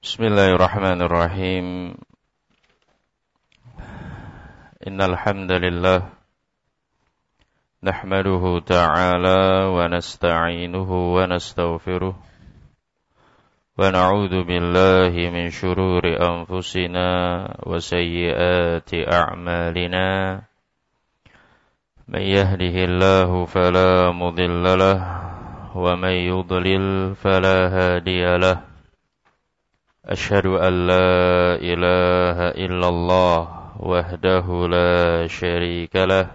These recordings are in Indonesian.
Bismillahirrahmanirrahim. Innal hamdalillah nahmaduhu ta'ala wa nasta'inuhu wa nastaghfiruh wa na'udzu billahi min shururi anfusina wa sayyiati a'malina. Man yahdihillahu fala mudilla lahu wa man yudlil fala hadiya lahu. Asyhadu an la ilaha illallah wahdahu la syarika lah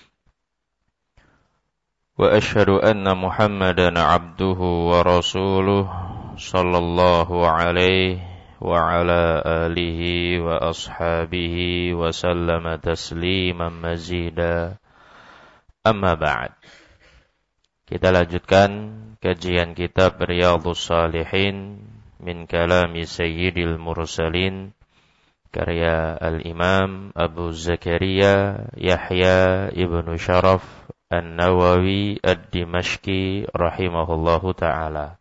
wa asyhadu anna Muhammadan abduhu wa rasuluh sallallahu alaihi wa ala alihi wa ashabihi wa sallama tasliman mazida. Amma ba'd. Kita lanjutkan kajian kitab Riyadhus Shalihin min kalami Sayyidil Mursalin karya Al-Imam Abu Zakaria Yahya ibnu Sharaf An-Nawawi Ad-Dimashqi rahimahullahu ta'ala.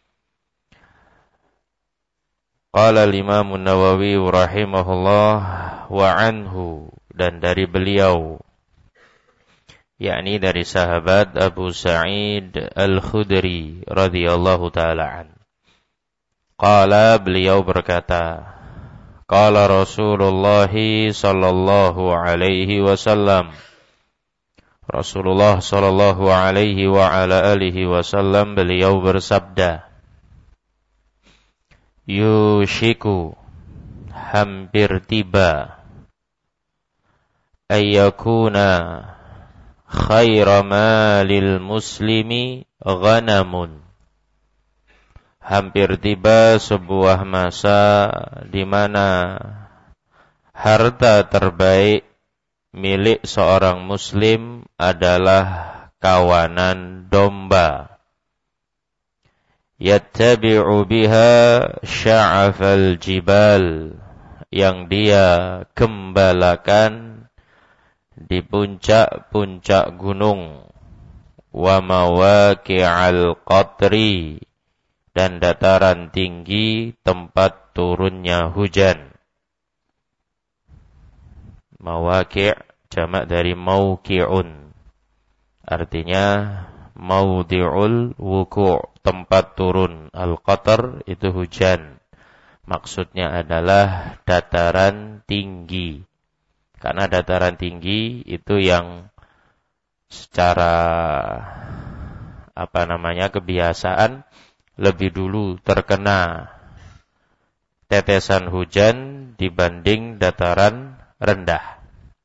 Qala al-Imam An-Nawawi rahimahullah wa anhu, dan dari beliau, yakni dari sahabat Abu Sa'id Al-Khudri radhiyallahu ta'ala an. Qala, beliau berkata, qala Rasulullah sallallahu alaihi wasallam, Rasulullah sallallahu alaihi wa ala alihi wasallam beliau bersabda, yushiku, hampir tiba, ayyakuna khaira malil muslimi ghanamun, hampir tiba sebuah masa di mana harta terbaik milik seorang muslim adalah kawanan domba. Yattabi'u biha sya'afal jibal, yang dia gembalakan di puncak-puncak gunung, wa mawaqi'al qatri, dan dataran tinggi tempat turunnya hujan. Mawaqi' jamak dari mauqi'un, artinya maudhi'ul wuku', tempat turun. Al-qatr itu hujan, maksudnya adalah dataran tinggi. Karena dataran tinggi itu yang secara kebiasaan lebih dulu terkena tetesan hujan dibanding dataran rendah.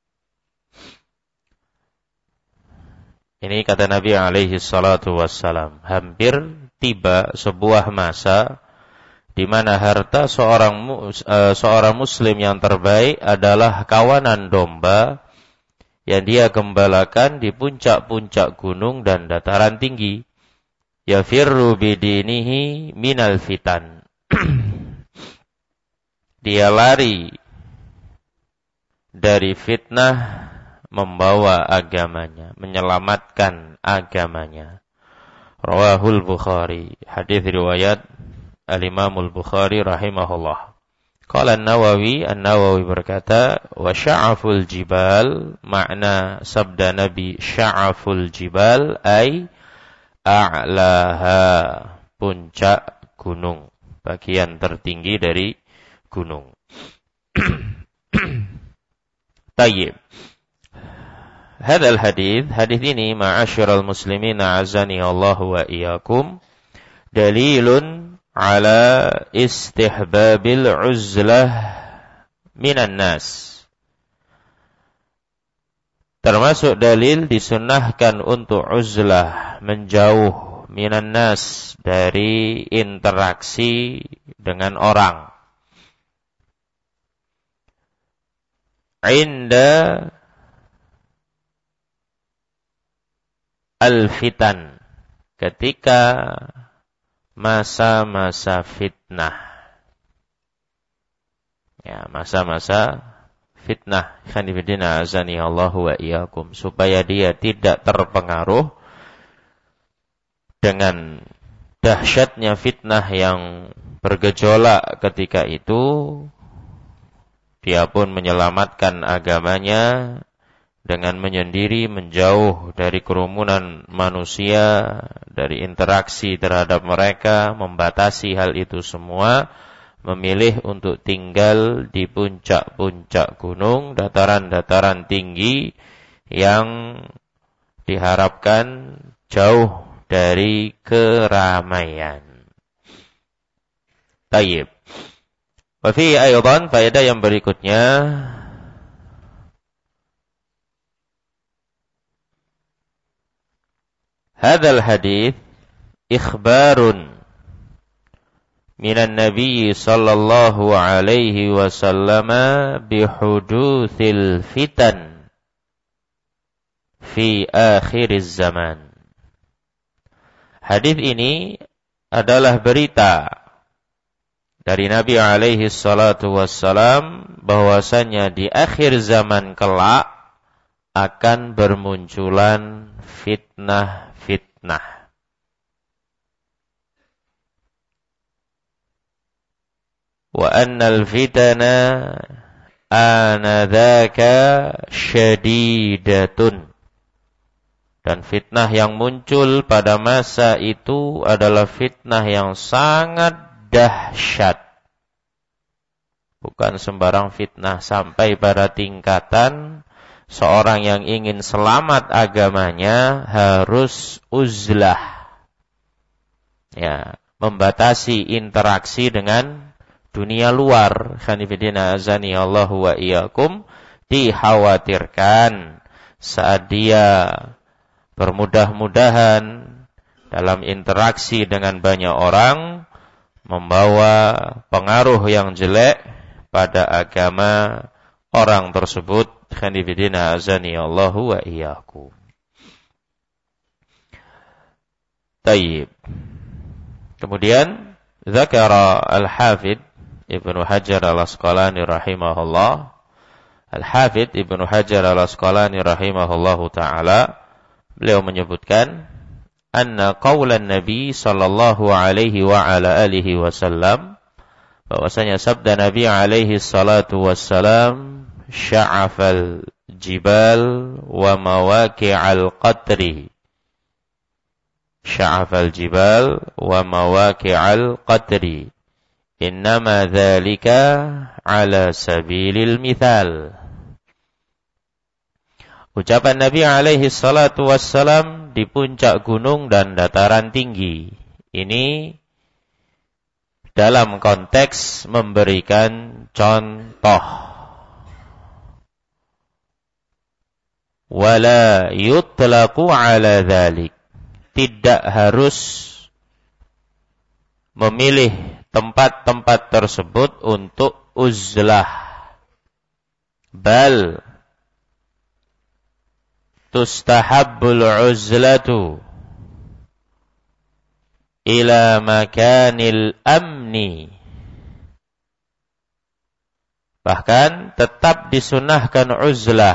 Ini kata Nabi alaihi salatu wassalam, hampir tiba sebuah masa di mana harta seorang muslim yang terbaik adalah kawanan domba yang dia gembalakan di puncak-puncak gunung dan dataran tinggi. Yafirru bidinihi minal fitan. Dia lari dari fitnah, membawa agamanya, menyelamatkan agamanya. Rawahul Bukhari. Hadis riwayat Al-Imamul Bukhari rahimahullah. Qala An-Nawawi berkata, wa sya'aful jibal, makna sabda Nabi sya'aful jibal ay a'laha, puncak gunung, bagian tertinggi dari gunung. Tayyib. Hadal hadis ini ma'asyiral muslimin a'azani Allah wa iyyakum, dalilun ala istihbabil uzlah minan nas. Termasuk dalil disunnahkan untuk uzlah, menjauh, minan nas, dari interaksi dengan orang. Inda al-fitan, ketika masa-masa fitnah. Ya, masa-masa fitnah, khanifidina azani Allahu wa iyyakum, supaya dia tidak terpengaruh dengan dahsyatnya fitnah yang bergejolak ketika itu, dia pun menyelamatkan agamanya dengan menyendiri, menjauh dari kerumunan manusia, dari interaksi terhadap mereka, membatasi hal itu semua, memilih untuk tinggal di puncak-puncak gunung, dataran-dataran tinggi yang diharapkan jauh dari keramaian. Tayyib. Wa fi aydan faedah yang berikutnya, hadzal hadits ikhbarun minan nabiy sallallahu alaihi wasallam bihudutsil fitan fi akhiriz zaman. Hadis ini adalah berita dari Nabi alaihi salatu wassalam bahwasanya di akhir zaman kelak akan bermunculan fitnah-fitnah. Wa annal fitana anadzaka syadidatun. Dan fitnah yang muncul pada masa itu adalah fitnah yang sangat dahsyat. Bukan sembarang fitnah, sampai pada tingkatan seorang yang ingin selamat agamanya harus uzlah. Ya, membatasi interaksi dengan dunia luar. Khanifidina azani Allahu wa iyyakum. Dikhawatirkan saat dia bermudah-mudahan dalam interaksi dengan banyak orang membawa pengaruh yang jelek pada agama orang tersebut. Khanifidina azani Allahu wa iyyakum. Tayyib. Kemudian zakara al-Hafidz Ibnu Hajar al-Asqalani rahimahullah. Al-Hafidz Ibnu Hajar al-Asqalani rahimahullahu ta'ala, beliau menyebutkan anna qaulan Nabi sallallahu alaihi wa ala alihi wasallam, bahwasanya sabda Nabi alaihi salatu wassalam, sya'afal jibal wa mawaqi'al qatri. Sya'afal jibal wa mawaqi'al qatri. Innama dzalika ala sabilil mithal. Ucapan Nabi alaihi salatu wassalam di puncak gunung dan dataran tinggi. Ini dalam konteks memberikan contoh. Wala yutlaqu ala dzalik. Tidak harus memilih tempat-tempat tersebut untuk uzlah. Bal tustahabbul uzlatu ila makanil amni. Bahkan tetap disunahkan uzlah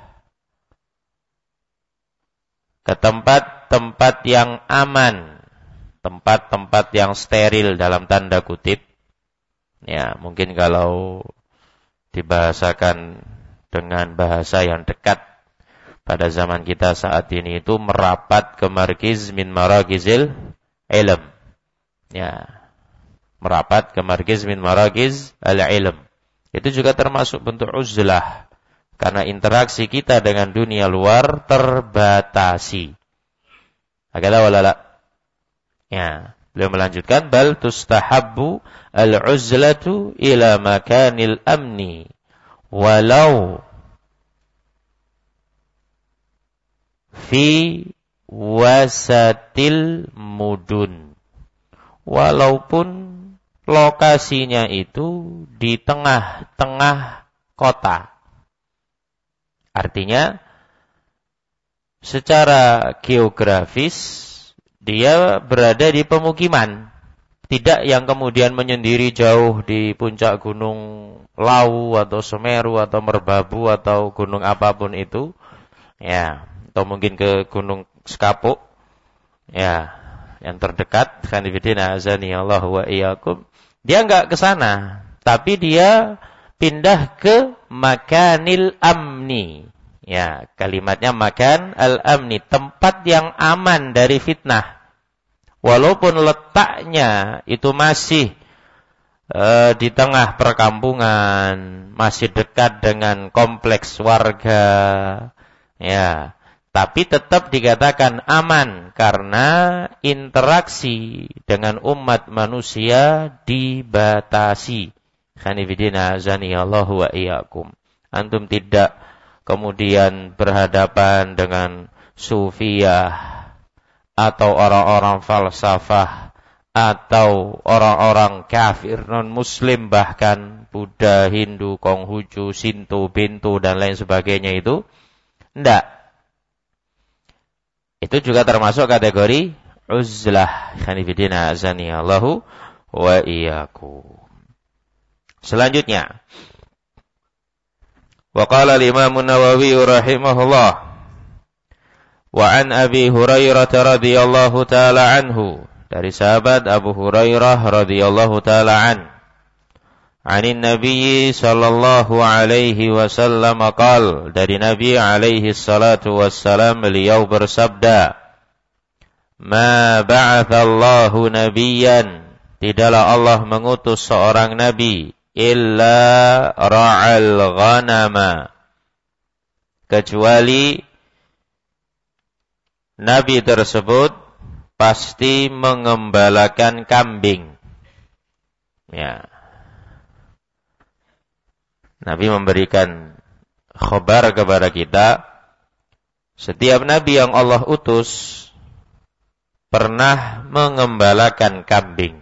ke tempat-tempat yang aman, tempat-tempat yang steril dalam tanda kutip. Ya, mungkin kalau dibahasakan dengan bahasa yang dekat pada zaman kita saat ini itu merapat ke markiz min maragizil ilm. Ya, merapat ke markiz min maragiz al-ilm. Itu juga termasuk bentuk uzlah, karena interaksi kita dengan dunia luar terbatasi. Agak wala la? Ya, beliau melanjutkan bal tustahabbu al-uzlatu ila makanil amni walau fi wasatil mudun. Walaupun lokasinya itu di tengah-tengah kota. Artinya secara geografis dia berada di pemukiman, tidak yang kemudian menyendiri jauh di puncak gunung Lawu atau Semeru atau Merbabu atau gunung apapun itu, ya, atau mungkin ke gunung Sekapuk, ya, yang terdekat. Khanifidina azani Allah wa iyyakum. Dia enggak ke sana, tapi dia pindah ke makanil amni. Ya, kalimatnya makan al-amni, tempat yang aman dari fitnah. Walaupun letaknya itu masih di tengah perkampungan, masih dekat dengan kompleks warga, ya, tapi tetap dikatakan aman karena interaksi dengan umat manusia dibatasi. Khanifidina azaniyallahu wa iyyakum. Antum tidak kemudian berhadapan dengan sufiyah atau orang-orang falsafah atau orang-orang kafir non-muslim, bahkan Buddha, Hindu, Konghucu, Shinto, Bento dan lain sebagainya itu. Tidak. Itu juga termasuk kategori uzlah. Khanifidina azaniyallahu wa iyyakum. Selanjutnya, wa qala al-Imam an-Nawawi rahimahullah wa an Abi Hurairah radhiyallahu taala anhu, dari sahabat Abu Hurairah radhiyallahu taala anin Nabi sallallahu alaihi wasallam qala, dari Nabi alaihi salatu wassalam beliau bersabda, ma ba'athallahu nabiyyan, tidaklah Allah mengutus seorang nabi, illa ra'al ghanama, kecuali nabi tersebut pasti mengembalakan kambing. Ya. Nabi memberikan khabar kepada kita, setiap nabi yang Allah utus pernah mengembalakan kambing.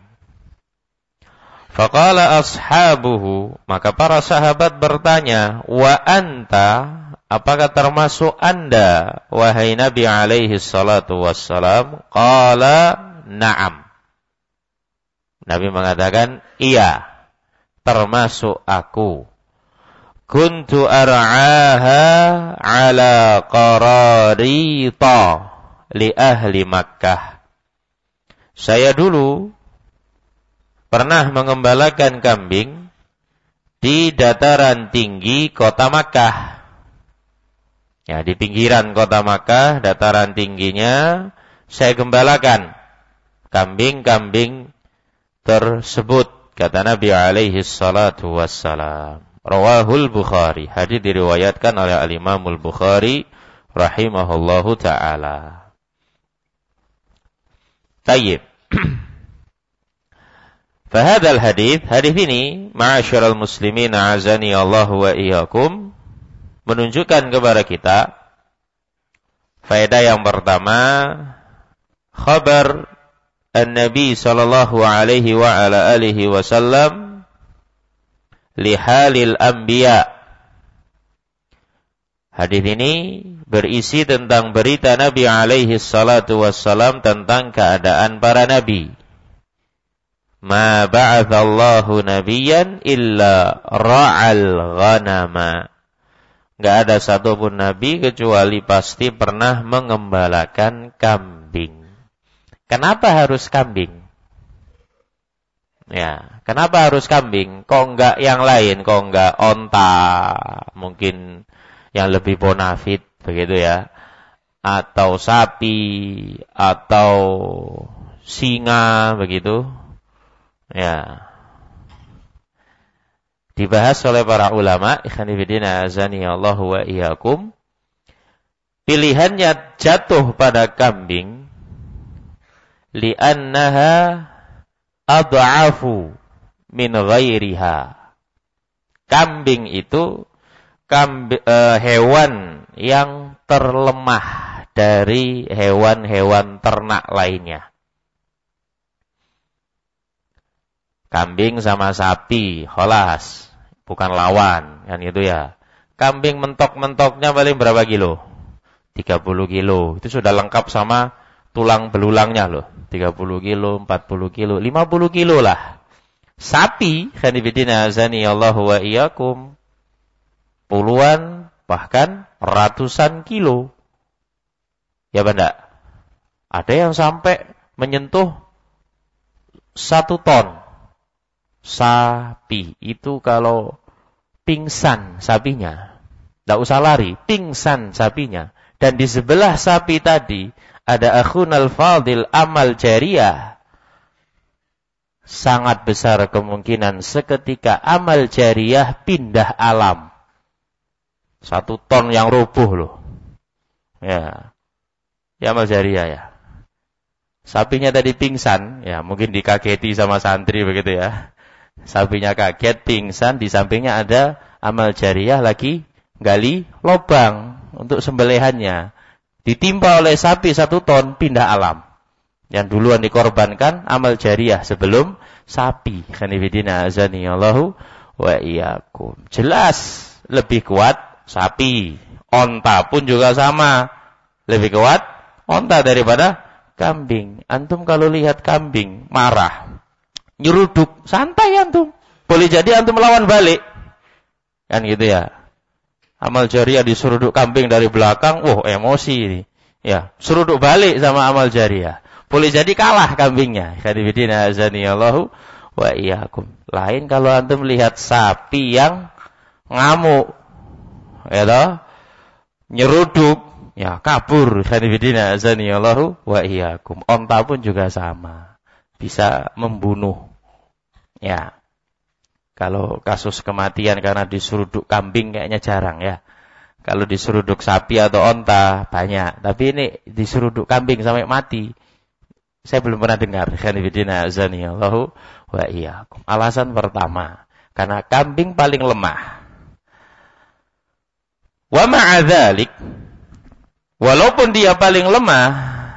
Faqala ashabuhu, maka para sahabat bertanya, wa anta, apakah termasuk anda, wahai Nabi alaihi salatu wassalam? Qala na'am. Nabi mengatakan, iya, termasuk aku. Kuntu ar'aha ala qararita li ahli Makkah. Saya dulu pernah mengembalakan kambing di dataran tinggi kota Makkah. Ya, di pinggiran kota Makkah, dataran tingginya, saya gembalakan kambing-kambing tersebut, kata Nabi alaihi salatu wassalam. Rawahul Bukhari. Hadis diriwayatkan oleh al-Imamul Bukhari rahimahullahu ta'ala. Tayyib. Fahadal hadis ini, ma'asyiral muslimin a'azani Allah wa iyyakum, menunjukkan kepada kita faedah yang pertama, khabar an-Nabi sallallahu alaihi wa ala alihi wasallam li halil anbiya. Hadis ini berisi tentang berita Nabi alaihi salatu wassalam tentang keadaan para nabi. Ma ba'athallahu nabiyyan illa ra'al ghanama. Enggak ada satupun nabi kecuali pasti pernah mengembalakan kambing. Kenapa harus kambing? Ya, kenapa harus kambing? Kok enggak yang lain? Kok enggak onta? Mungkin yang lebih bonafit begitu ya. Atau sapi, atau singa begitu. Ya. Dibahas oleh para ulama, ikhwani fillah azani Allah wa iyyakum. Pilihannya jatuh pada kambing li'annaha ad'afu min ghairiha. Kambing itu hewan yang terlemah dari hewan-hewan ternak lainnya. Kambing sama sapi, kholas, bukan lawan, kan gitu ya. Kambing mentok-mentoknya paling berapa kilo? 30 kilo. Itu sudah lengkap sama tulang belulangnya loh. 30 kilo, 40 kilo, 50 kilo lah. Sapi, khanifidina azani Allahu wa iyyakum, puluhan, bahkan ratusan kilo. Ya benda. Ada yang sampai menyentuh 1 ton. sapi itu kalau pingsan sapinya, tidak usah lari, pingsan sapinya. Dan di sebelah sapi tadi ada akhunal fadil amal jariyah. Sangat besar kemungkinan seketika amal jariyah pindah alam. 1 ton yang rubuh loh. Ya amal jariyah ya. Sapinya tadi pingsan, ya mungkin dikageti sama santri begitu ya. Sapinya kaget, pingsan, di sampingnya ada amal jariyah lagi gali lubang untuk sembelihannya. Ditimpa oleh sapi 1 ton, pindah alam. Yang duluan dikorbankan amal jariyah sebelum sapi. Khanifidina azani Allahu wa iyyakum. Jelas lebih kuat sapi. Onta pun juga sama. Lebih kuat onta daripada kambing. Antum kalau lihat kambing marah, nyeruduk, santai antum. Boleh jadi antum melawan balik. Kan gitu ya. Amal jariyah diseruduk kambing dari belakang, emosi ini. Ya, seruduk balik sama amal jariyah. Boleh jadi kalah kambingnya. Khadifidina azani Allahu wa iyyakum. Lain kalau antum lihat sapi yang ngamuk, ya toh, nyeruduk, ya kabur. Khadifidina azani Allahu wa iyyakum. Onta pun juga sama, bisa membunuh. Ya, kalau kasus kematian karena diseruduk kambing kayaknya jarang ya. Kalau diseruduk sapi atau onta banyak, tapi ini diseruduk kambing sampai mati. Saya belum pernah dengar. Khanifidina azani Allahu wa iyyakum. Alasan pertama, karena kambing paling lemah. Wa ma'a dzalik, walaupun dia paling lemah,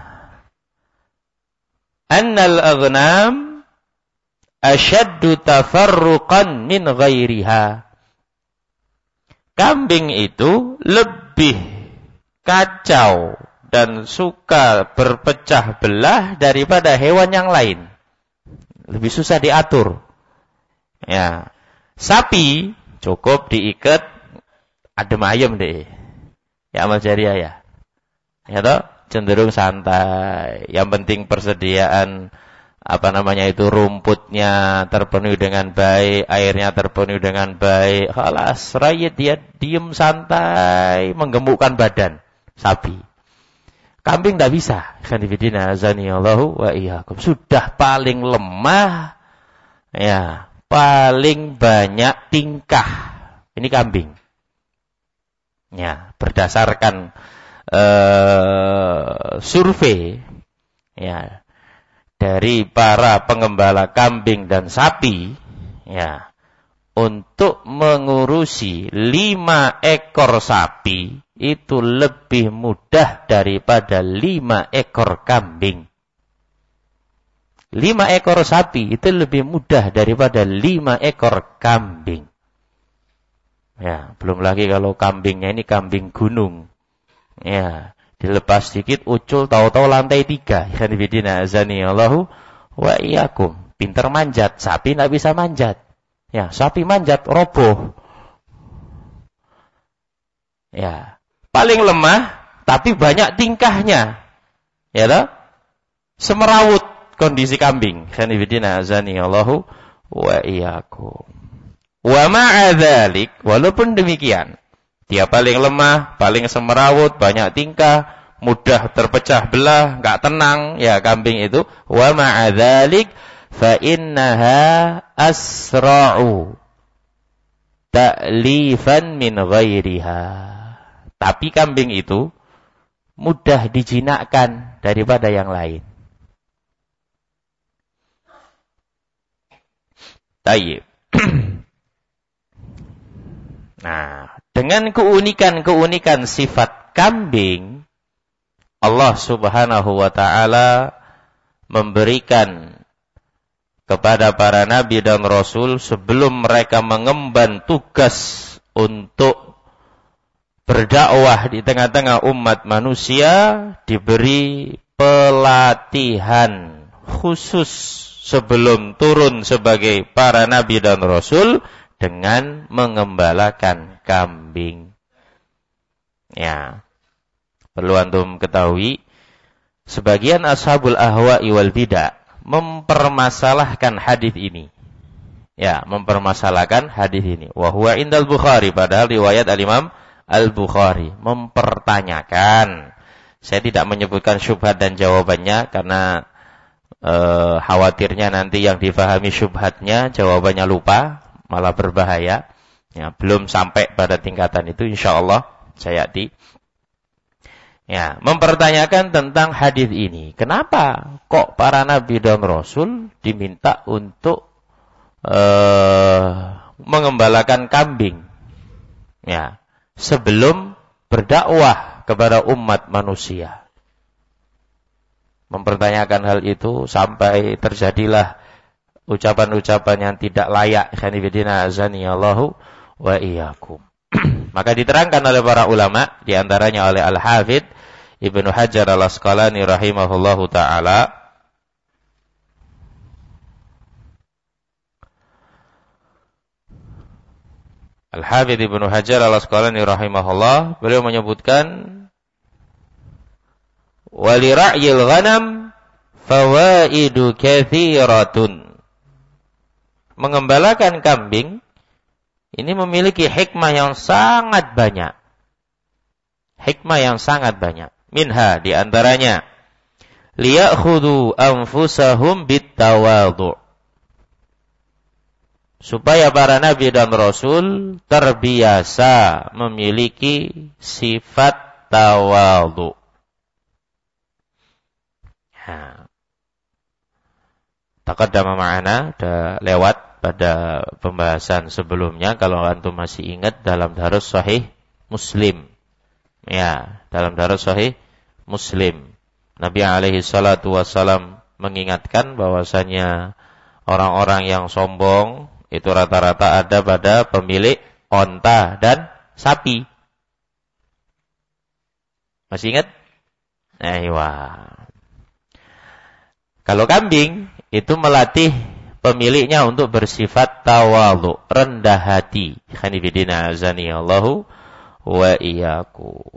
annal aghnam asyaddu tafarruqan min ghairiha. Kambing itu lebih kacau dan suka berpecah belah daripada hewan yang lain. Lebih susah diatur. Ya. Sapi cukup diikat adem ayem deh. Ya amal jariyah ya. Ya toh, cenderung santai. Yang penting persediaan rumputnya terpenuhi dengan baik, airnya terpenuhi dengan baik. Khalas, rakyat dia diem santai, menggemukkan badan. Sapi. Kambing tidak bisa. Khanifidina azani Allahu wa iyyakum. Sudah paling lemah, ya, paling banyak tingkah. Ini kambing. Ya, berdasarkan survei, ya, dari para pengembala kambing dan sapi, ya, untuk mengurusi 5 ekor sapi itu lebih mudah daripada 5 ekor kambing. 5 ekor sapi itu lebih mudah daripada 5 ekor kambing. Ya, belum lagi kalau kambingnya ini kambing gunung. Ya, dilepas sedikit ucul tahu-tahu lantai 3. Khanifidina azani Allahu wa iyyakum. Pinter manjat, sapi enggak bisa manjat. Ya, sapi manjat roboh. Ya, paling lemah tapi banyak tingkahnya. Ya toh? Semerawut kondisi kambing. Khanifidina azani Allahu wa iyyakum. Wa ma'a dzalik, walaupun demikian, dia paling lemah, paling semerawut, banyak tingkah, mudah terpecah belah, enggak tenang ya kambing itu. Wa ma'a dzalik fa innaha asra'u ta'lifan min ghairiha. Tapi kambing itu mudah dijinakkan daripada yang lain. Tayyib. Nah, dengan keunikan-keunikan sifat kambing, Allah Subhanahu wa ta'ala memberikan kepada para nabi dan rasul sebelum mereka mengemban tugas untuk berdakwah di tengah-tengah umat manusia, diberi pelatihan khusus sebelum turun sebagai para nabi dan rasul dengan mengembalakan kambing. Ya, perlu antum ketahui, sebagian ashabul ahwa'i wal bidah mempermasalahkan hadis ini. Ya, mempermasalahkan hadis ini. Wa huwa indal Bukhari, padahal riwayat al-Imam Al-Bukhari mempertanyakan. Saya tidak menyebutkan syubhat dan jawabannya karena khawatirnya nanti yang difahami syubhatnya jawabannya lupa, malah berbahaya. Ya, belum sampai pada tingkatan itu insyaallah sayati. Ya, mempertanyakan tentang hadis ini. Kenapa kok para nabi dan rasul diminta untuk mengembalakan kambing? Ya, sebelum berdakwah kepada umat manusia. Mempertanyakan hal itu sampai terjadilah ucapan-ucapan yang tidak layak. Khanifidina azaniyallahu wa iyyakum. Maka diterangkan oleh para ulama, di antaranya oleh Al-Hafidz Ibnu Hajar Al-Asqalani rahimahullahu taala, Al-Hafidz Ibnu Hajar Al-Asqalani rahimahullah, beliau menyebutkan wali ra'yil ghanam fawaidu katsiratun. Mengembalakan kambing ini memiliki hikmah yang sangat banyak. Hikmah yang sangat banyak. Minha, di antaranya liya'khudhu anfusahum bittawadhu. Supaya para nabi dan rasul terbiasa memiliki sifat tawadhu. Taqaddama ma'ana, sudah lewat pada pembahasan sebelumnya kalau antum masih ingat dalam Darus Sahih Muslim. Ya, dalam Darus Sahih Muslim, Nabi alaihi salatu wassalam mengingatkan bahwasanya orang-orang yang sombong itu rata-rata ada pada pemilik onta dan sapi. Masih ingat? Wah. Kalau kambing itu melatih pemiliknya untuk bersifat tawadhu, rendah hati. Khanifidina azaniyallahu wa iyyakum.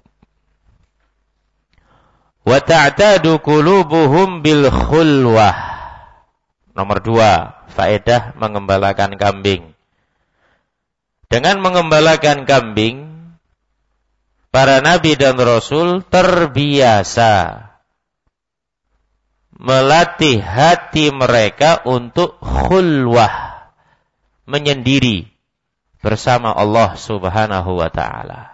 Wa ta'tadu qulubuhum bil khulwah. Nomor 2, faedah mengembalakan kambing. Dengan mengembalakan kambing, para nabi dan rasul terbiasa melatih hati mereka untuk khulwah, menyendiri bersama Allah Subhanahu wa ta'ala.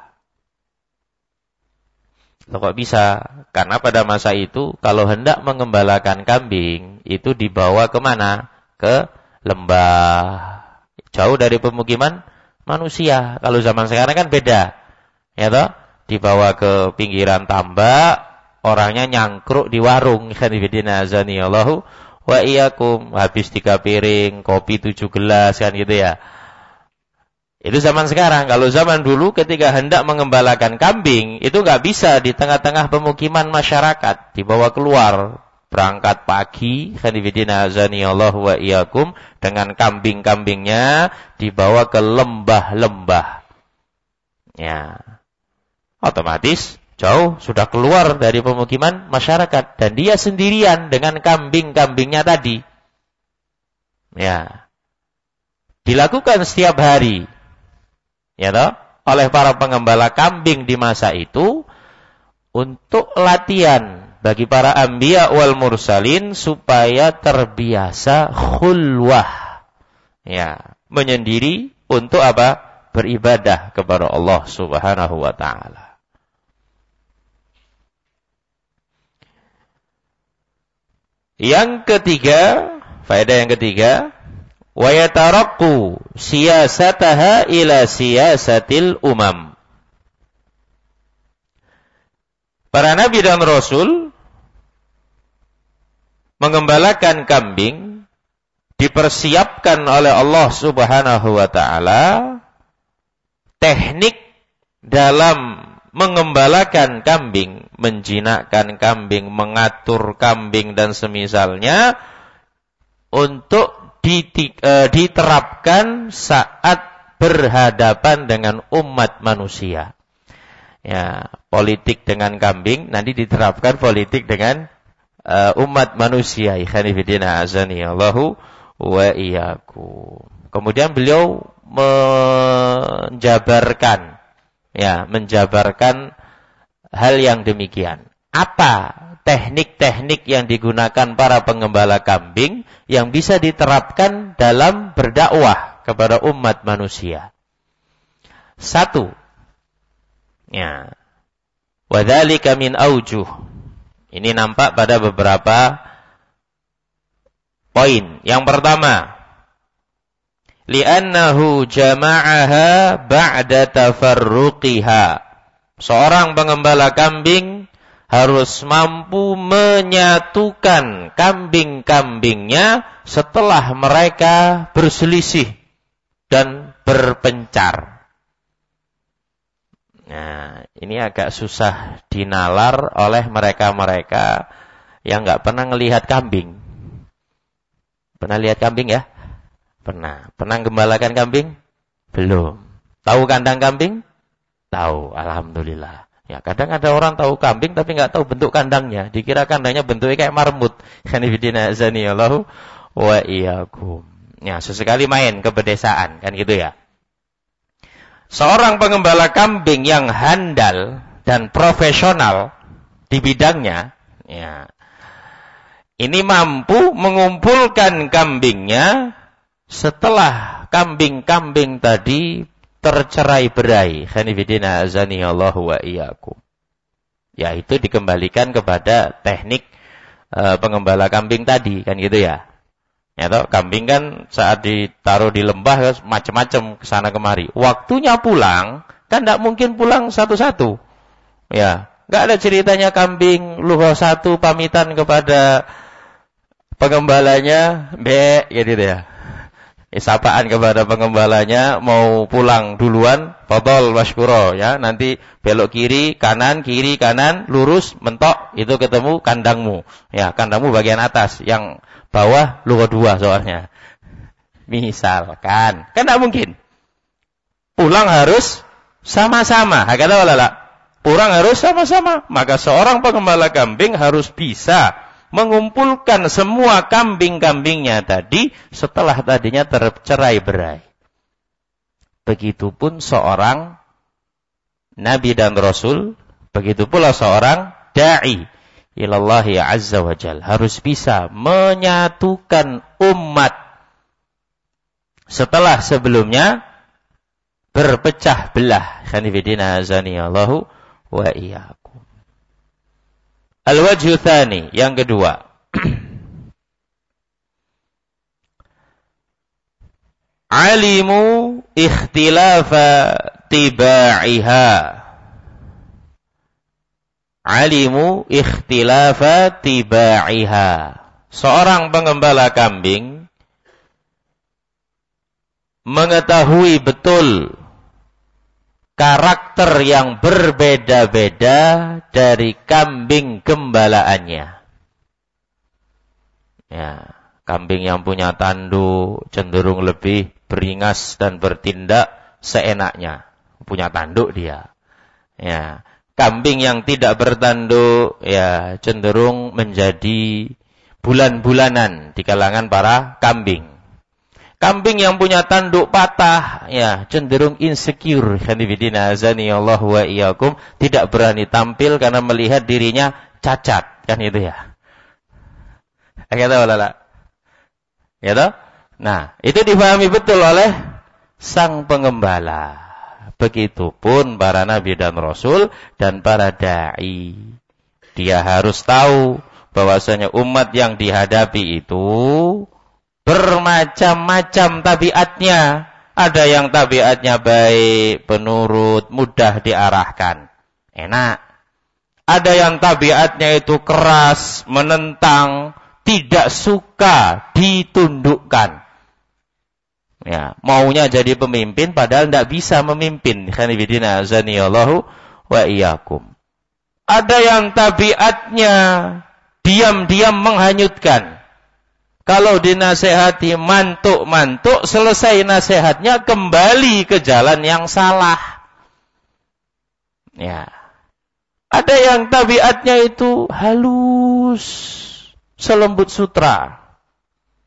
Kok bisa? Karena pada masa itu kalau hendak mengembalakan kambing itu dibawa kemana? Ke lembah, jauh dari pemukiman manusia. Kalau zaman sekarang kan beda, ya toh? Dibawa ke pinggiran tambak, orangnya nyangkruk di warung. Khanifidina azaniyallahu wa iyyakum, habis 3 piring, kopi 7 gelas, kan gitu ya. Itu zaman sekarang. Kalau zaman dulu ketika hendak mengembalakan kambing, itu enggak bisa di tengah-tengah pemukiman masyarakat, dibawa keluar, berangkat pagi, khanifidina azaniyallahu wa iyyakum, dengan kambing-kambingnya dibawa ke lembah-lembah. Ya. Otomatis jauh sudah keluar dari pemukiman masyarakat dan dia sendirian dengan kambing-kambingnya tadi. Ya. Dilakukan setiap hari. Ya toh? Oleh para pengembala kambing di masa itu untuk latihan bagi para anbiya wal mursalin supaya terbiasa khulwah. Ya, menyendiri untuk apa? Beribadah kepada Allah Subhanahu wa taala. Yang ketiga, faedah yang ketiga, wa yataraqqu siyasataha ila siyasatil umam. Para nabi dan rasul mengembalakan kambing dipersiapkan oleh Allah Subhanahu wa taala. Teknik dalam mengembalakan kambing, menjinakkan kambing, mengatur kambing dan semisalnya untuk diterapkan saat berhadapan dengan umat manusia. Ya, politik dengan kambing nanti diterapkan politik dengan umat manusia. Ikhwanifidina azaniyallahu wa iyyakum. Kemudian beliau menjabarkan hal yang demikian. Apa teknik-teknik yang digunakan para penggembala kambing yang bisa diterapkan dalam berdakwah kepada umat manusia? Satu, wadzalika min aujuh. Ini nampak pada beberapa poin. Yang pertama, li'annahu jama'aha ba'da tafarruqiha. Seorang penggembala kambing harus mampu menyatukan kambing-kambingnya setelah mereka berselisih dan berpencar. Nah, ini agak susah dinalar oleh mereka-mereka yang nggak pernah ngelihat kambing. Pernah lihat kambing ya? Pernah. Pernah gembalakan kambing? Belum. Tahu kandang kambing? Tahu, alhamdulillah. Ya, kadang ada orang tahu kambing tapi nggak tahu bentuk kandangnya. Dikira kandangnya bentuknya kayak marmut. Khanifidina azaniyallahu wa iyyakum. Ya, sesekali main ke pedesaan, kan gitu ya. Seorang penggembala kambing yang handal dan profesional di bidangnya, ini mampu mengumpulkan kambingnya setelah kambing-kambing tadi tercerai-berai. Khanifidina azaniyallahu wa iyyakum. Yaitu dikembalikan kepada teknik penggembala kambing tadi, kan gitu ya. Ya toh, kambing kan saat ditaruh di lembah macam-macam kesana kemari. Waktunya pulang kan tidak mungkin pulang satu-satu. Ya, nggak ada ceritanya kambing luhur satu pamitan kepada penggembalanya, gitu ya. Sapaan kepada penggembalanya mau pulang duluan, fadhol washkuro ya. Nanti belok kiri kanan, lurus mentok itu ketemu kandangmu. Ya, kandangmu bagian atas, yang bawah luhur dua soalnya. Misalkan, kan tidak mungkin. Pulang harus sama-sama. Hakata walala. Pulang harus sama-sama. Maka seorang penggembala kambing harus bisa mengumpulkan semua kambing-kambingnya tadi setelah tadinya tercerai-berai. Begitupun seorang nabi dan rasul, begitu pula seorang da'i ilallahi azza wa jal harus bisa menyatukan umat setelah sebelumnya berpecah belah. Khanifidina azaniyallahu wa iyyakum. Al-wajhu tsani, yang kedua. Alimu ikhtilafa tiba'iha. Alimu ikhtilafa tiba'iha. Seorang penggembala kambing mengetahui betul karakter yang berbeda-beda dari kambing gembalaannya. Ya, kambing yang punya tanduk cenderung lebih beringas dan bertindak seenaknya. Punya tanduk dia. Ya, kambing yang tidak bertanduk ya cenderung menjadi bulan-bulanan di kalangan para kambing. Kambing yang punya tanduk patah ya cenderung insecure. Khanifidina azaniyallahu wa iyyakum, tidak berani tampil karena melihat dirinya cacat, kan itu ya. Kata walala. Ya toh? Nah, itu dipahami betul oleh sang penggembala. Begitupun para nabi dan rasul dan para dai. Dia harus tahu bahwasanya umat yang dihadapi itu bermacam-macam tabiatnya. Ada yang tabiatnya baik, penurut, mudah diarahkan. Enak. Ada yang tabiatnya itu keras, menentang, tidak suka ditundukkan. Ya, maunya jadi pemimpin padahal tidak bisa memimpin. Khanifidina azaniyallahu wa iyyakum. Ada yang tabiatnya diam-diam menghanyutkan. Kalau dinasehati mantuk-mantuk, selesai nasihatnya kembali ke jalan yang salah. Ya. Ada yang tabiatnya itu halus, selembut sutra.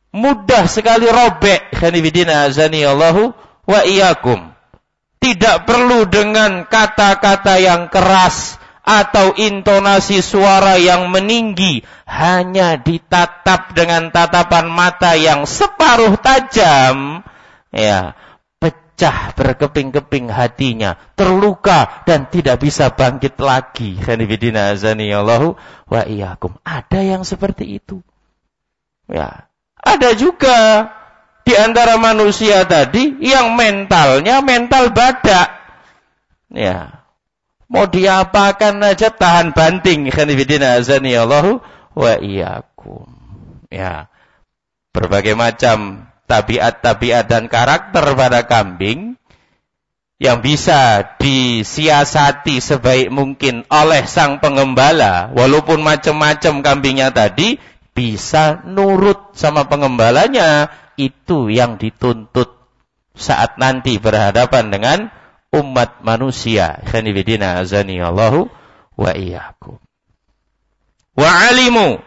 mudah sekali robek. Khanifidina azani Allahu wa iyyakum. Tidak perlu dengan kata-kata yang keras atau intonasi suara yang meninggi, hanya ditatap dengan tatapan mata yang separuh tajam, ya, pecah berkeping-keping hatinya, terluka dan tidak bisa bangkit lagi. Khanifidina azani Allahu wa iyyakum. Ada yang seperti itu. Ya, ada juga di antara manusia tadi yang mentalnya mental badak. Ya. Mau diapakan aja tahan banting. Khanifidina azani Allahu wa iyyakum. Ya. Berbagai macam tabiat-tabiat dan karakter pada kambing yang bisa disiasati sebaik mungkin oleh sang pengembala, walaupun macam-macam kambingnya tadi, bisa nurut sama pengembalanya. Itu yang dituntut saat nanti berhadapan dengan umat manusia. Khanifidina azani Allahu wa iyyakum. Wa alimu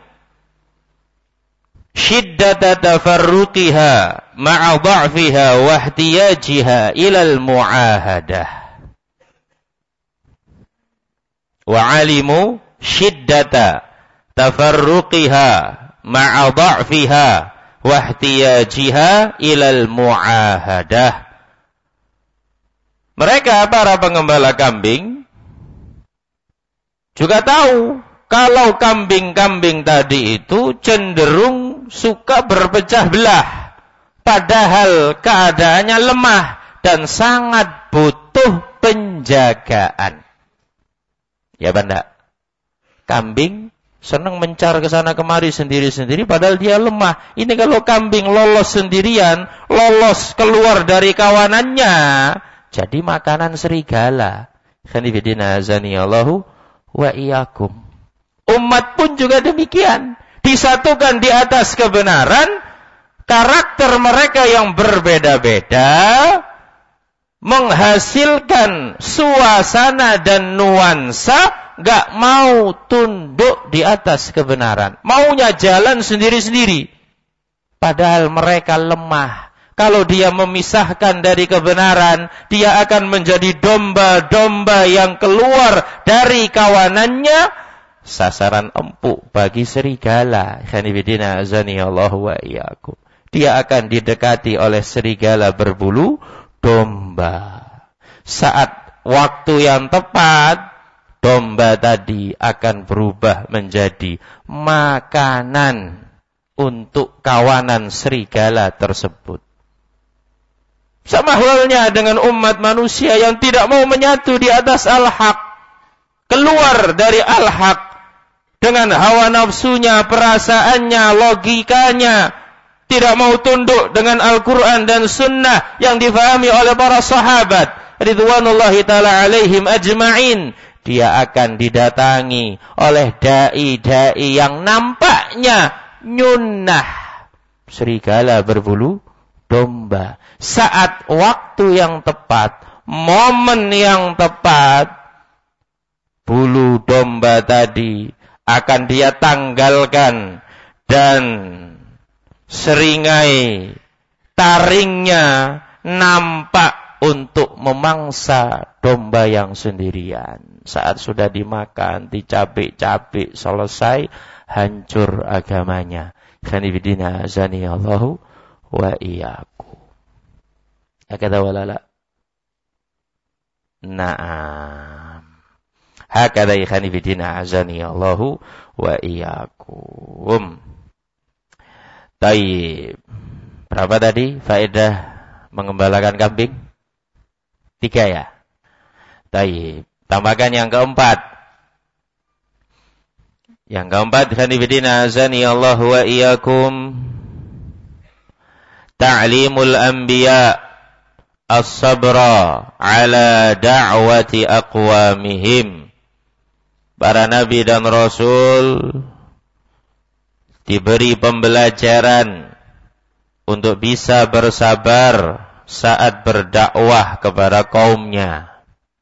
shiddata tafarruqiha ma'a dha'fiha wa ihtiyajiha ila al-mu'ahadah. Wa alimu shiddata tafarruqiha ma'a dha'fiha wahtiyajiha ilal mu'ahadah. Mereka para pengembala kambing juga tahu kalau kambing-kambing tadi itu cenderung suka berpecah belah, padahal keadaannya lemah dan sangat butuh penjagaan. Ya banda, kambing senang mencar ke sana kemari sendiri-sendiri padahal dia lemah. Ini kalau kambing lolos sendirian, lolos keluar dari kawanannya, jadi makanan serigala. Khanifidina azani Allahu wa iyyakum. Umat pun juga demikian. Disatukan di atas kebenaran, karakter mereka yang berbeda-beda menghasilkan suasana dan nuansa gak mau tunduk di atas kebenaran. Maunya jalan sendiri-sendiri. Padahal mereka lemah. Kalau dia memisahkan dari kebenaran, dia akan menjadi domba-domba yang keluar dari kawanannya. Sasaran empuk bagi serigala. Khanifidina azani Allahu wa iyyakum. Dia akan didekati oleh serigala berbulu domba. Saat waktu yang tepat, domba tadi akan berubah menjadi makanan untuk kawanan serigala tersebut. Sama halnya dengan umat manusia yang tidak mau menyatu di atas al-haq, keluar dari al-haq dengan hawa nafsunya, perasaannya, logikanya, tidak mau tunduk dengan Al-Quran dan Sunnah yang difahami oleh para sahabat ridwanullahi ta'ala alaihim ajma'in. Dia akan didatangi oleh dai-dai yang nampaknya nyunnah serigala berbulu domba. Saat waktu yang tepat, momen yang tepat, bulu domba tadi akan dia tanggalkan dan seringai taringnya nampak untuk memangsa domba yang sendirian. Saat sudah dimakan, dicabik-cabik, selesai, hancur agamanya. Khanifidina azani Allahu wa iyyakum. Hakadha walala. Naam. Hakadha khanifidina azani Allahu wa iyyakum. Taib. Berapa tadi faedah mengembalakan kambing? 3 ya. Taib. Tambahkan yang keempat. Yang keempat, khanifidina azani Allah wa iyyakum. Ta'limul anbiya as-sabra ala da'wati aqwamihim. Para nabi dan rasul diberi pembelajaran untuk bisa bersabar saat berdakwah kepada kaumnya.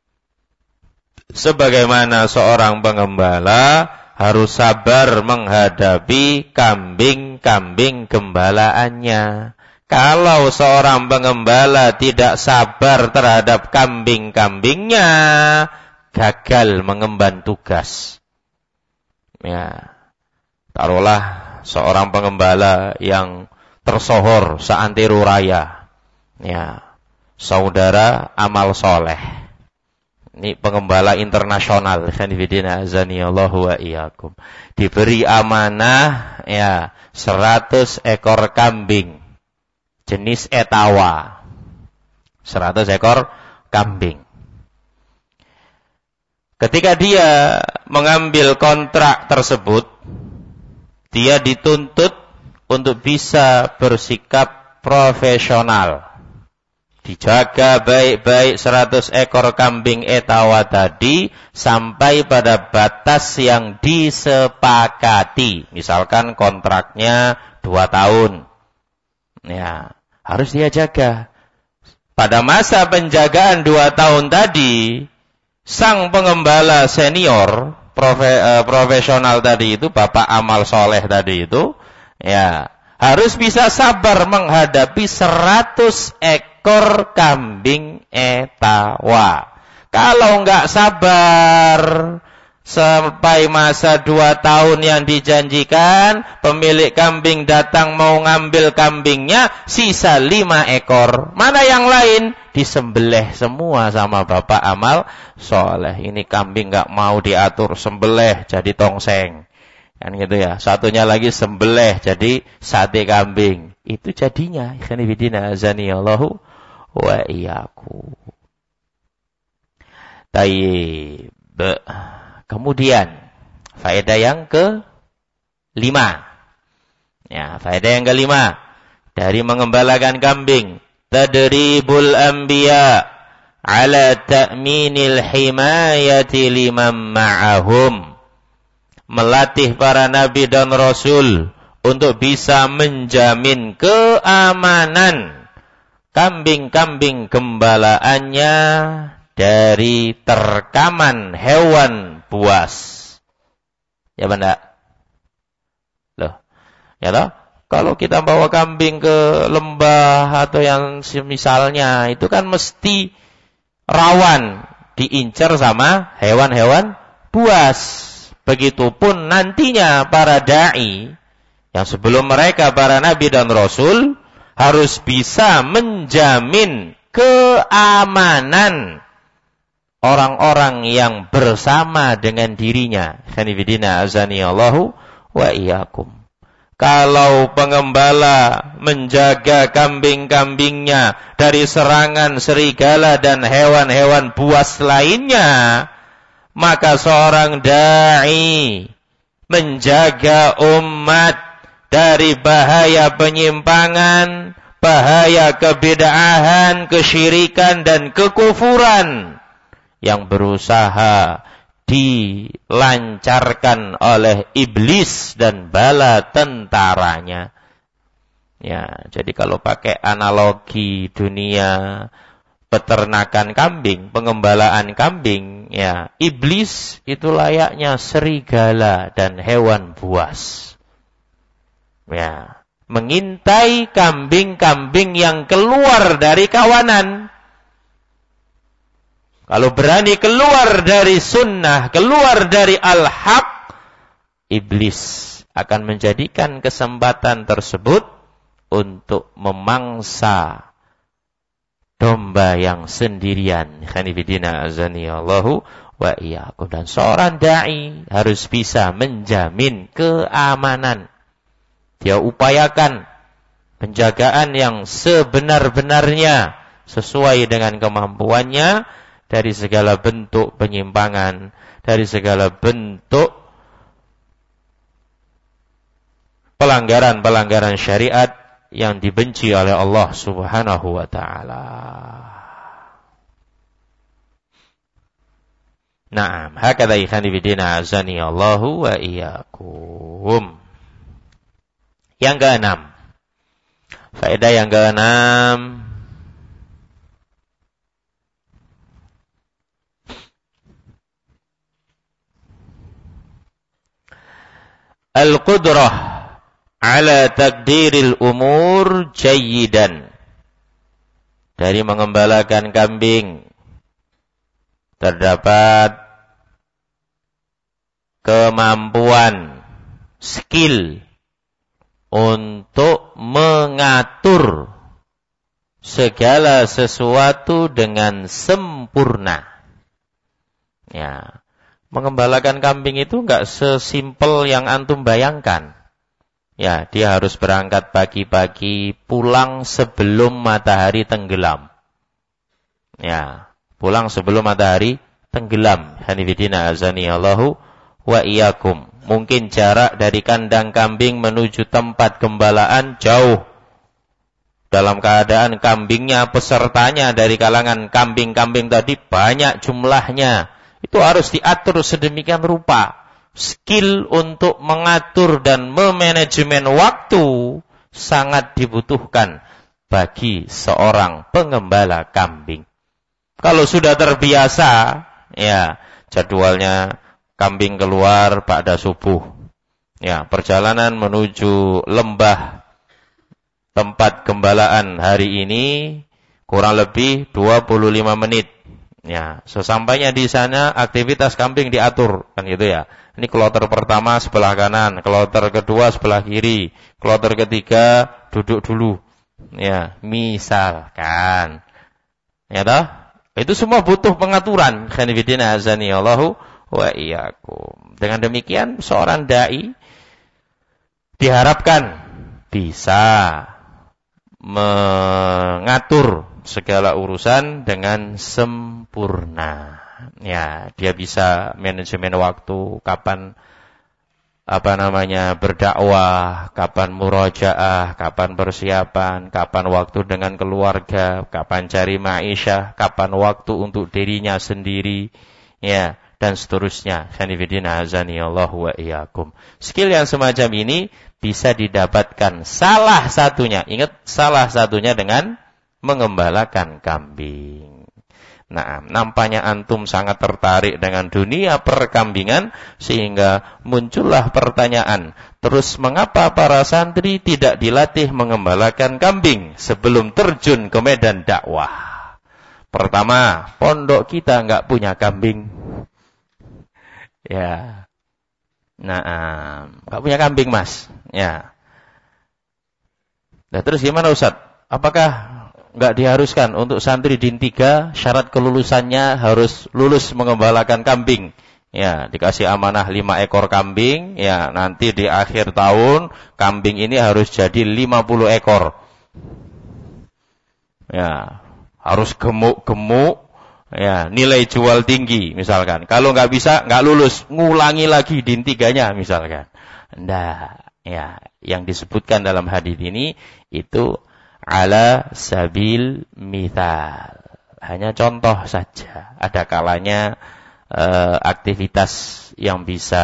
Sebagaimana seorang pengembala harus sabar menghadapi kambing kambing-kambing gembalaannya. Kalau seorang pengembala tidak sabar terhadap kambing-kambingnya, gagal mengemban tugas. Ya, taruhlah seorang pengembala yang tersohor seantero raya. Ya, saudara amal soleh. Ini pengembala internasional. Azanillahu wa iyyakum. Diberi amanah ya 100 ekor kambing jenis etawa. 100 ekor kambing. Ketika dia mengambil kontrak tersebut, dia dituntut untuk bisa bersikap profesional. Dijaga baik-baik 100 ekor kambing etawa tadi sampai pada batas yang disepakati. Misalkan kontraknya 2 tahun. Ya, harus dia jaga. Pada masa penjagaan 2 tahun tadi, sang pengembala senior, profesional tadi itu, bapak amal soleh tadi itu, ya, harus bisa sabar menghadapi 100 ekor kambing etawa. Kalau enggak sabar, sampai masa 2 tahun yang dijanjikan, pemilik kambing datang mau ngambil kambingnya, sisa 5 ekor. Mana yang lain? Disembelih semua sama bapak amal soleh. Ini kambing enggak mau diatur, sembelih jadi tongseng. Kan gitu ya. Satunya lagi sembelih jadi sate kambing. Itu jadinya. Ikhwan fillah azanillahu wa iyyakum. Tayyib. Kemudian faedah yang ke-5. Ya, faedah yang ke-5 dari mengembalakan kambing, tadribul anbiya ala ta'minil himayati liman ma'ahum. Melatih para nabi dan rasul untuk bisa menjamin keamanan kambing-kambing gembalaannya dari terkaman hewan buas. Ya benda? Loh. Ya toh? Kalau kita bawa kambing ke lembah atau yang semisalnya, itu kan mesti rawan diincar sama hewan-hewan buas. Begitupun nantinya para da'i yang sebelum mereka para nabi dan rasul harus bisa menjamin keamanan orang-orang yang bersama dengan dirinya. Khanifidina azanillahu wa iyyakum. Kalau pengembala menjaga kambing-kambingnya dari serangan serigala dan hewan-hewan buas lainnya, maka seorang da'i menjaga umat dari bahaya penyimpangan, bahaya kebid'ahan, kesyirikan dan kekufuran yang berusaha dilancarkan oleh iblis dan bala tentaranya. Ya, jadi kalau pakai analogi dunia peternakan kambing, pengembalaan kambing, ya, iblis itu layaknya serigala dan hewan buas. Ya, mengintai kambing-kambing yang keluar dari kawanan. Kalau berani keluar dari sunnah, keluar dari al-haq, iblis akan menjadikan kesempatan tersebut untuk memangsa domba yang sendirian. Khanifidina azanillahu wa iyyakum. Dan seorang da'i harus bisa menjamin keamanan. Dia upayakan penjagaan yang sebenar-benarnya sesuai dengan kemampuannya, dari segala bentuk penyimpangan, dari segala bentuk pelanggaran-pelanggaran syariat yang dibenci oleh Allah Subhanahu wa ta'ala. Naam, hakadha ikhani bidina azani Allahu wa iyyakum. Yang ke-6. Faedah yang ke-6. Al-qudrah ala takdiril umur jayyidan. Dari mengembalakan kambing terdapat kemampuan, skill untuk mengatur segala sesuatu dengan sempurna. Ya, mengembalakan kambing itu enggak sesimpel yang antum bayangkan. Ya, dia harus berangkat pagi-pagi, pulang sebelum matahari tenggelam. Ya, pulang sebelum matahari tenggelam. Hanifidina azani Allahu wa iyyakum. Mungkin jarak dari kandang kambing menuju tempat gembalaan jauh. Dalam keadaan kambingnya, pesertanya dari kalangan kambing-kambing tadi banyak jumlahnya. Itu harus diatur sedemikian rupa. Skill untuk mengatur dan memanajemen waktu sangat dibutuhkan bagi seorang pengembala kambing. Kalau sudah terbiasa, ya jadwalnya kambing keluar pada subuh. Ya, perjalanan menuju lembah tempat gembalaan hari ini kurang lebih 25 menit. Ya, sesampainya di sana aktivitas kambing diatur, kan gitu ya. Ini kloter pertama sebelah kanan, kloter kedua sebelah kiri, kloter ketiga duduk dulu. Ya, misalkan. Ya toh? Itu semua butuh pengaturan. Khanifidina azani Allahu wa iyyakum. Dengan demikian seorang dai diharapkan bisa mengatur segala urusan dengan sempurna. Ya, dia bisa manajemen waktu, kapan berdakwah, kapan murajaah, kapan persiapan, kapan waktu dengan keluarga, kapan cari ma'isyah, kapan waktu untuk dirinya sendiri, ya, dan seterusnya. Hanifidina azani Allahu wa iyyakum. Skill yang semacam ini bisa didapatkan salah satunya dengan mengembalakan kambing. Nah, nampaknya antum sangat tertarik dengan dunia perkambingan sehingga muncullah pertanyaan, terus mengapa para santri tidak dilatih mengembalakan kambing sebelum terjun ke medan dakwah? Pertama, pondok kita enggak punya kambing. Ya. Nah, enggak punya kambing, Mas. Ya. Nah, terus gimana Ustaz? Apakah enggak diharuskan untuk santri din 3 syarat kelulusannya harus lulus mengembalakan kambing? Ya, dikasih amanah 5 ekor kambing, ya, nanti di akhir tahun kambing ini harus jadi 50 ekor. Ya, harus gemuk-gemuk, ya, nilai jual tinggi misalkan. Kalau enggak bisa, enggak lulus, ngulangi lagi din 3-nya misalkan. Nah, ya, yang disebutkan dalam hadis ini itu ala sabil mithal. Hanya contoh saja. Ada kalanya aktivitas yang bisa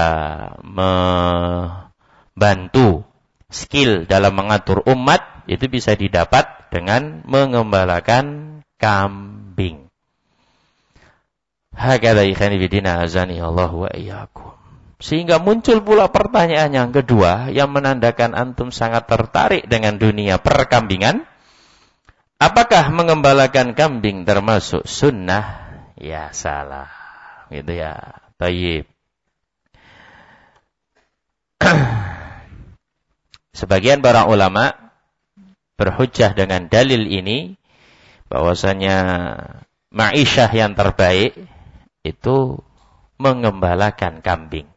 membantu skill dalam mengatur umat itu bisa didapat dengan mengembalakan kambing. Hakadha ikhwani fillah azani Allah wa iyyakum. Sehingga muncul pula pertanyaan yang kedua yang menandakan antum sangat tertarik dengan dunia perkambingan. Apakah mengembalakan kambing termasuk sunnah? Ya salah. Gitu ya. Tayyib. Sebagian para ulama berhujjah dengan dalil ini bahwasanya ma'isyah yang terbaik itu mengembalakan kambing.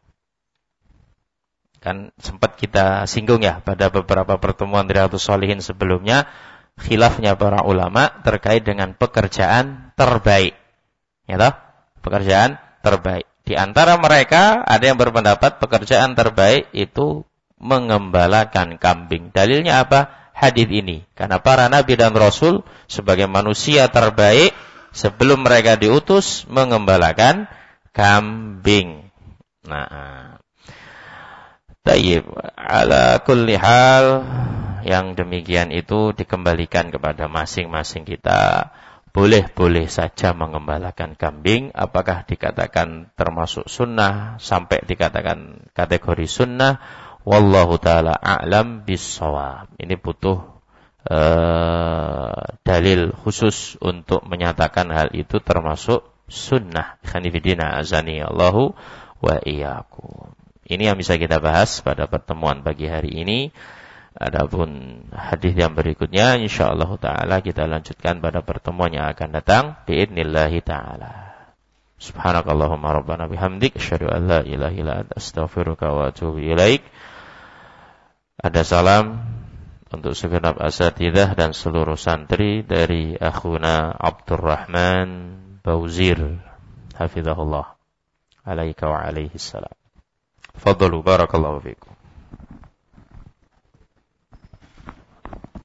Kan sempat kita singgung ya pada beberapa pertemuan Riyadhus Shalihin sebelumnya, khilafnya para ulama terkait dengan pekerjaan terbaik. Ya toh? Pekerjaan terbaik. Di antara mereka ada yang berpendapat pekerjaan terbaik itu mengembalakan kambing. Dalilnya apa? Hadis ini. Karena para nabi dan rasul sebagai manusia terbaik sebelum mereka diutus mengembalakan kambing. Nah, tayyib, ala kulli hal yang demikian itu dikembalikan kepada masing-masing kita. Boleh-boleh saja mengembalakan kambing. Apakah dikatakan termasuk sunnah sampai dikatakan kategori sunnah? Wallahu ta'ala a'lam bis-shawab. Ini butuh dalil khusus untuk menyatakan hal itu termasuk sunnah. Khanifidina azani Allahu wa iyyakum. Ini yang bisa kita bahas pada pertemuan pagi hari ini. Adapun hadis yang berikutnya insyaallah taala kita lanjutkan pada pertemuan yang akan datang biidznillah taala. Subhanakallahumma rabbana bihamdik asyhadu an la ilaha illa anta astaghfiruka wa atubu ilaik. Ada salam untuk segenap asatidzah dan seluruh santri dari akhuna Abdurrahman Bauzir hafizahullah alaika wa alaihi salam. Fadlu barakallahu fikum.